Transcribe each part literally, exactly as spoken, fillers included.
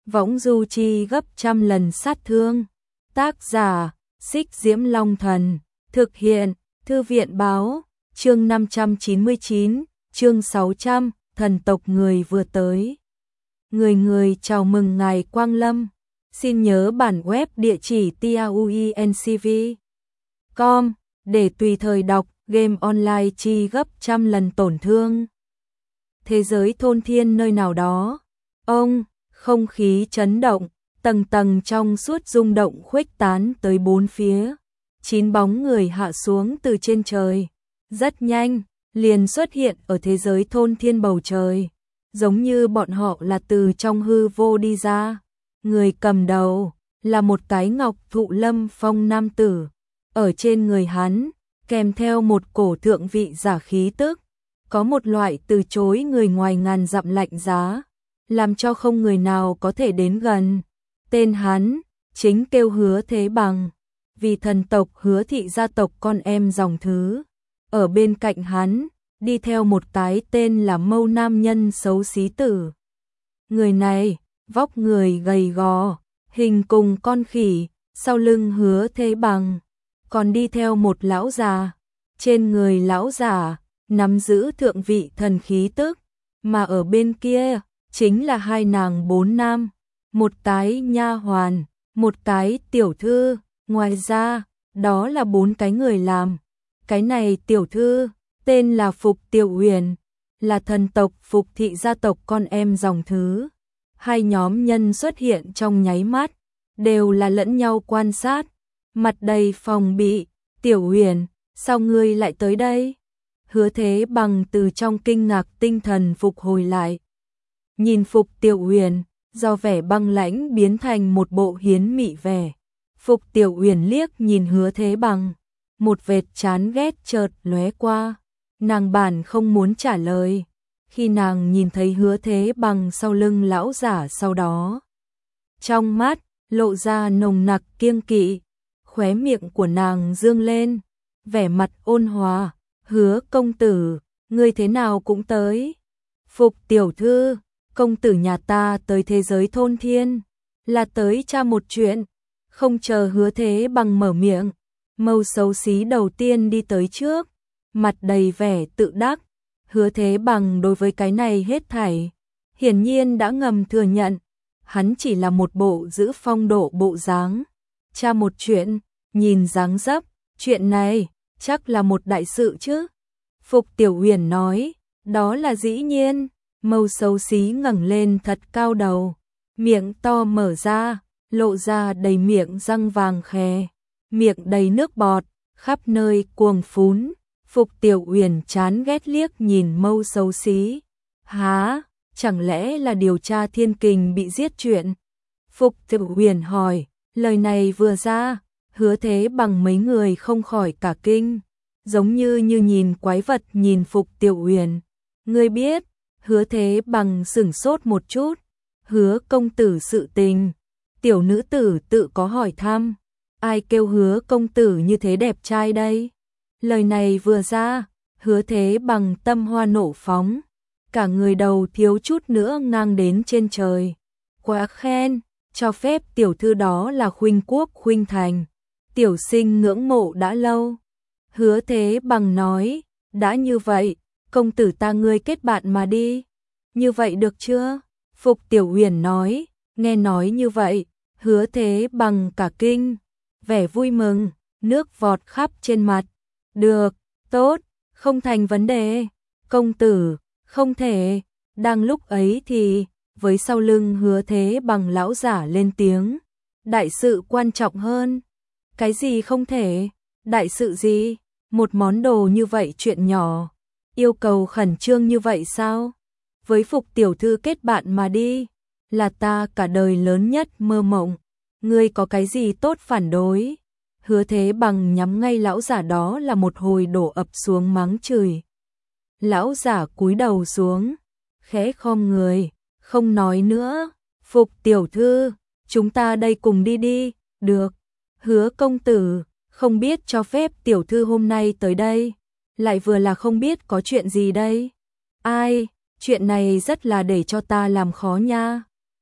võng du chi gấp trăm lần sát thương. Tác giả, Xích Diễm Long Thần, thực hiện, Thư viện báo, chương năm trăm chín mươi chín, chương sáu trăm, thần tộc người vừa tới. Người người chào mừng ngài Quang Lâm. Xin nhớ bản web địa chỉ tauencv chấm com để tùy thời đọc game online chi gấp trăm lần tổn thương. Thế giới thôn thiên nơi nào đó, ông, không khí chấn động, tầng tầng trong suốt rung động khuếch tán tới bốn phía. Chín bóng người hạ xuống từ trên trời, rất nhanh, liền xuất hiện ở thế giới thôn thiên bầu trời, giống như bọn họ là từ trong hư vô đi ra. Người cầm đầu là một cái ngọc thụ lâm phong nam tử, ở trên người hắn kèm theo một cổ thượng vị giả khí tức, có một loại từ chối người ngoài ngàn dặm lạnh giá, làm cho không người nào có thể đến gần. Tên hắn chính kêu Hứa Thế Bằng, vì thần tộc Hứa thị gia tộc con em dòng thứ. Ở bên cạnh hắn đi theo một cái tên là Mâu nam nhân xấu xí tử. Người này vóc người gầy gò, hình cùng con khỉ, sau lưng Hứa Thế Bằng còn đi theo một lão già. Trên người lão già nắm giữ thượng vị thần khí tức, mà ở bên kia chính là hai nàng bốn nam, một cái nha hoàn, một cái tiểu thư. Ngoài ra, đó là bốn cái người làm. Cái này tiểu thư tên là Phục Tiểu Uyển, là thần tộc Phục thị gia tộc con em dòng thứ. Hai nhóm nhân xuất hiện trong nháy mắt, đều là lẫn nhau quan sát, mặt đầy phòng bị. Tiểu Uyển, sao ngươi lại tới đây? Hứa Thế Bằng từ trong kinh ngạc tinh thần phục hồi lại. Nhìn Phục Tiểu Uyển, do vẻ băng lãnh biến thành một bộ hiến mị vẻ. Phục Tiểu Uyển liếc nhìn Hứa Thế Bằng, một vệt chán ghét chợt lóe qua, nàng bản không muốn trả lời. Khi nàng nhìn thấy Hứa Thế Bằng sau lưng lão giả sau đó, trong mắt lộ ra nồng nặc kiêng kỵ, khóe miệng của nàng dương lên, vẻ mặt ôn hòa. Hứa công tử, ngươi thế nào cũng tới? Phục tiểu thư, công tử nhà ta tới thế giới thôn thiên, là tới tra một chuyện. Không chờ Hứa Thế Bằng mở miệng, Mâu xấu xí đầu tiên đi tới trước, mặt đầy vẻ tự đắc. Hứa Thế Bằng đối với cái này hết thảy hiển nhiên đã ngầm thừa nhận, hắn chỉ là một bộ giữ phong độ bộ dáng. Tra một chuyện, nhìn dáng dấp, chuyện này chắc là một đại sự chứ. Phục Tiểu Uyển nói, đó là dĩ nhiên. Mâu xấu xí ngẩng lên thật cao đầu, miệng to mở ra, lộ ra đầy miệng răng vàng khè, miệng đầy nước bọt, khắp nơi cuồng phún. Phục Tiểu Uyển chán ghét liếc nhìn Mâu xấu xí. Há, chẳng lẽ là điều tra Thiên Kình bị giết chuyện? Phục Tiểu Uyển hỏi, lời này vừa ra, Hứa Thế Bằng mấy người không khỏi cả kinh, giống như như nhìn quái vật nhìn Phục Tiểu Uyển. Ngươi biết? Hứa Thế Bằng sửng sốt một chút. Hứa công tử sự tình, tiểu nữ tử tự có hỏi thăm. Ai kêu Hứa công tử như thế đẹp trai đây? Lời này vừa ra, Hứa Thế Bằng tâm hoa nổ phóng, cả người đầu thiếu chút nữa ngang đến trên trời. Quá khen, cho phép tiểu thư đó là khuynh quốc khuynh thành, tiểu sinh ngưỡng mộ đã lâu. Hứa Thế Bằng nói, đã như vậy, công tử ta ngươi kết bạn mà đi. Như vậy được chưa? Phục Tiểu Uyển nói, nghe nói như vậy, Hứa Thế Bằng cả kinh, vẻ vui mừng, nước vọt khắp trên mặt. Được, tốt, không thành vấn đề. Công tử, không thể. Đang lúc ấy thì, với sau lưng Hứa Thế Bằng lão giả lên tiếng, đại sự quan trọng hơn. Cái gì không thể? Đại sự gì? Một món đồ như vậy chuyện nhỏ, yêu cầu khẩn trương như vậy sao? Với Phục tiểu thư kết bạn mà đi, là ta cả đời lớn nhất mơ mộng. Ngươi có cái gì tốt phản đối? Hứa Thế Bằng nhắm ngay lão giả đó là một hồi đổ ập xuống mắng chửi. Lão giả cúi đầu xuống, khẽ khom người, không nói nữa. Phục tiểu thư, chúng ta đây cùng đi đi. Được. Hứa công tử, không biết cho phép tiểu thư hôm nay tới đây, lại vừa là không biết có chuyện gì đây. Ai, chuyện này rất là để cho ta làm khó nha.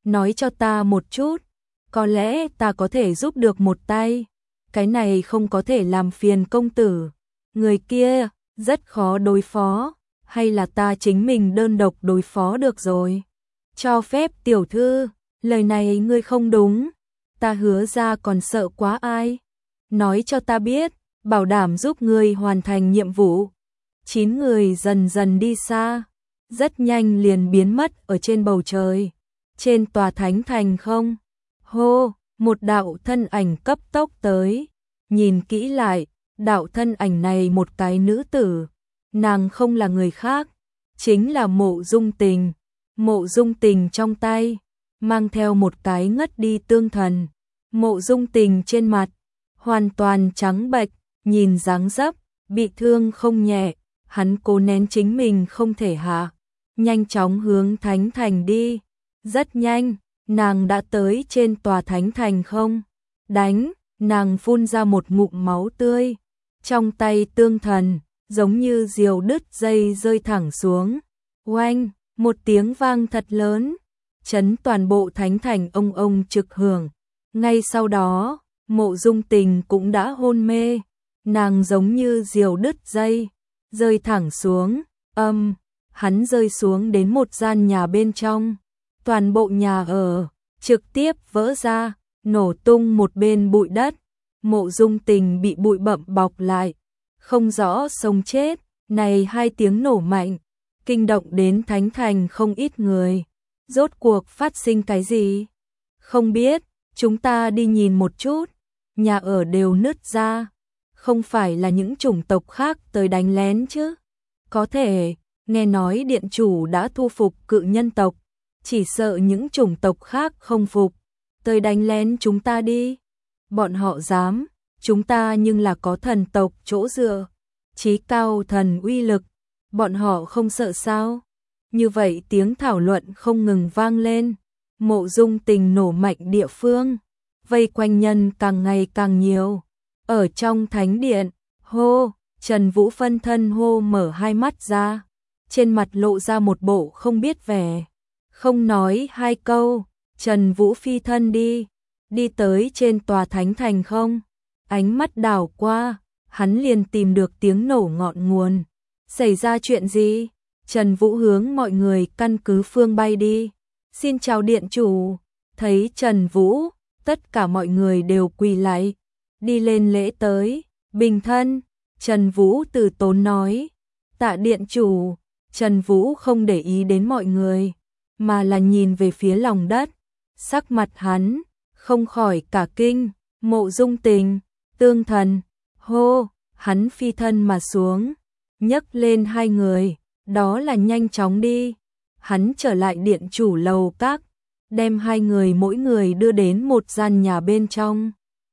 nói cho ta một chút, có lẽ ta có thể giúp được một tay. Cái này không có thể làm phiền công tử. Người kia rất khó đối phó, hay là ta chính mình đơn độc đối phó được rồi. Cho phép tiểu thư, lời này ngươi không đúng. Ta hứa ra còn sợ quá ai. Nói cho ta biết, bảo đảm giúp ngươi hoàn thành nhiệm vụ. Chín người dần dần đi xa, rất nhanh liền biến mất ở trên bầu trời. Trên tòa thánh thành không. Hô, một đạo thân ảnh cấp tốc tới. Nhìn kỹ lại, đạo thân ảnh này một cái nữ tử. Nàng không là người khác, chính là Mộ Dung Tình. Mộ Dung Tình trong tay mang theo một cái ngất đi tương thần. Mộ Dung Tình trên mặt hoàn toàn trắng bệch, nhìn dáng dấp bị thương không nhẹ, hắn cố nén chính mình không thể hạ, nhanh chóng hướng thánh thành đi. Rất nhanh, nàng đã tới trên tòa thánh thành không. Đánh, nàng phun ra một ngụm máu tươi, trong tay tương thần giống như diều đứt dây rơi thẳng xuống. Oanh, một tiếng vang thật lớn, chấn toàn bộ thánh thành ông ông trực hưởng. Ngay sau đó, Mộ Dung Tình cũng đã hôn mê, nàng giống như diều đứt dây, rơi thẳng xuống. Âm, um, hắn rơi xuống đến một gian nhà bên trong, toàn bộ nhà ở trực tiếp vỡ ra, nổ tung một bên bụi đất. Mộ Dung Tình bị bụi bặm bọc lại, không rõ sống chết. Này hai tiếng nổ mạnh, kinh động đến thánh thành không ít người. Rốt cuộc phát sinh cái gì? Không biết, chúng ta đi nhìn một chút. Nhà ở đều nứt ra, không phải là những chủng tộc khác tới đánh lén chứ? Có thể, nghe nói điện chủ đã thu phục cự nhân tộc, chỉ sợ những chủng tộc khác không phục, tới đánh lén chúng ta đi. Bọn họ dám, chúng ta nhưng là có thần tộc chỗ dựa, chí cao thần uy lực, bọn họ không sợ sao? Như vậy tiếng thảo luận không ngừng vang lên. Mộ Dung Tình nổ mạnh địa phương, vây quanh nhân càng ngày càng nhiều. Ở trong thánh điện, hô, Trần Vũ phân thân hô mở hai mắt ra, trên mặt lộ ra một bộ không biết vẻ. Không nói hai câu, Trần Vũ phi thân đi, đi tới trên tòa thánh thành không. Ánh mắt đảo qua, hắn liền tìm được tiếng nổ ngọn nguồn. Xảy ra chuyện gì? Trần Vũ hướng mọi người căn cứ phương bay đi. Xin chào điện chủ. Thấy Trần Vũ, tất cả mọi người đều quỳ lại, đi lên lễ tới. Bình thân, Trần Vũ từ tốn nói. Tạ điện chủ. Trần Vũ không để ý đến mọi người, mà là nhìn về phía lòng đất. Sắc mặt hắn không khỏi cả kinh. Mộ Dung Tình, tương thần, hô, hắn phi thân mà xuống, nhấc lên hai người, đó là nhanh chóng đi. Hắn trở lại điện chủ lầu các, đem hai người mỗi người đưa đến một gian nhà bên trong.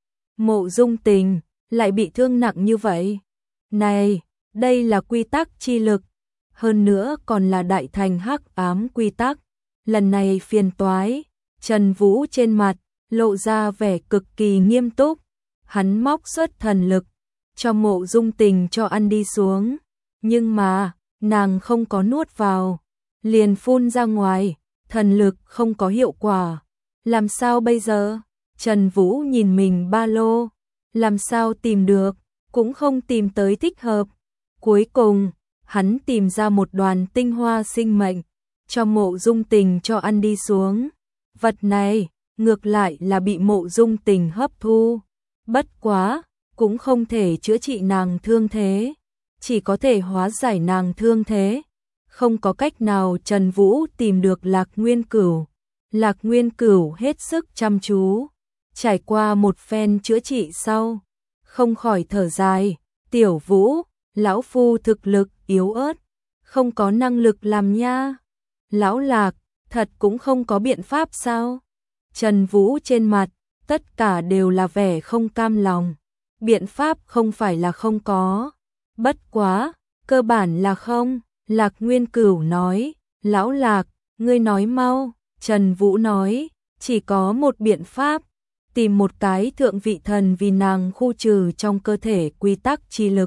Mộ Dung Tình lại bị thương nặng như vậy. Này, đây là quy tắc chi lực, hơn nữa còn là đại thành hắc ám quy tắc. Lần này phiền toái. Trần Vũ trên mặt lộ ra vẻ cực kỳ nghiêm túc. Hắn móc xuất thần lực cho Mộ Dung Tình cho ăn đi xuống, nhưng mà nàng không có nuốt vào, liền phun ra ngoài, thần lực không có hiệu quả. Làm sao bây giờ? Trần Vũ nhìn mình ba lô, làm sao tìm được, cũng không tìm tới thích hợp. Cuối cùng, hắn tìm ra một đoàn tinh hoa sinh mệnh, cho Mộ Dung Tình cho ăn đi xuống. Vật này, ngược lại là bị Mộ Dung Tình hấp thu. Bất quá, cũng không thể chữa trị nàng thương thế, chỉ có thể hóa giải nàng thương thế. Không có cách nào. Trần Vũ tìm được Lạc Nguyên Cửu. Lạc Nguyên Cửu hết sức chăm chú, trải qua một phen chữa trị sau, không khỏi thở dài. Tiểu Vũ, lão phu thực lực yếu ớt, không có năng lực làm nha. Lão Lạc, thật cũng không có biện pháp sao? Trần Vũ trên mặt, tất cả đều là vẻ không cam lòng. Biện pháp không phải là không có, bất quá, cơ bản là không. Lạc Nguyên Cửu nói, Lão Lạc, ngươi nói mau. Trần Vũ nói, chỉ có một biện pháp, tìm một cái thượng vị thần vì nàng khu trừ trong cơ thể quy tắc chi lực,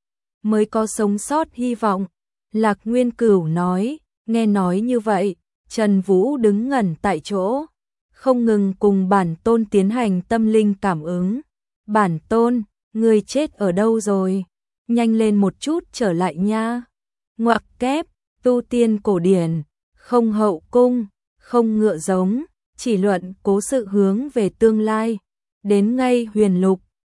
mới có sống sót hy vọng. Lạc Nguyên Cửu nói, nghe nói như vậy, Trần Vũ đứng ngẩn tại chỗ. không ngừng cùng bản tôn tiến hành tâm linh cảm ứng. Bản tôn, người chết ở đâu rồi? Nhanh lên một chút trở lại nha. Ngoặc kép, tu tiên cổ điển, không hậu cung, không ngựa giống, chỉ luận cố sự hướng về tương lai. Đến ngay huyền lục,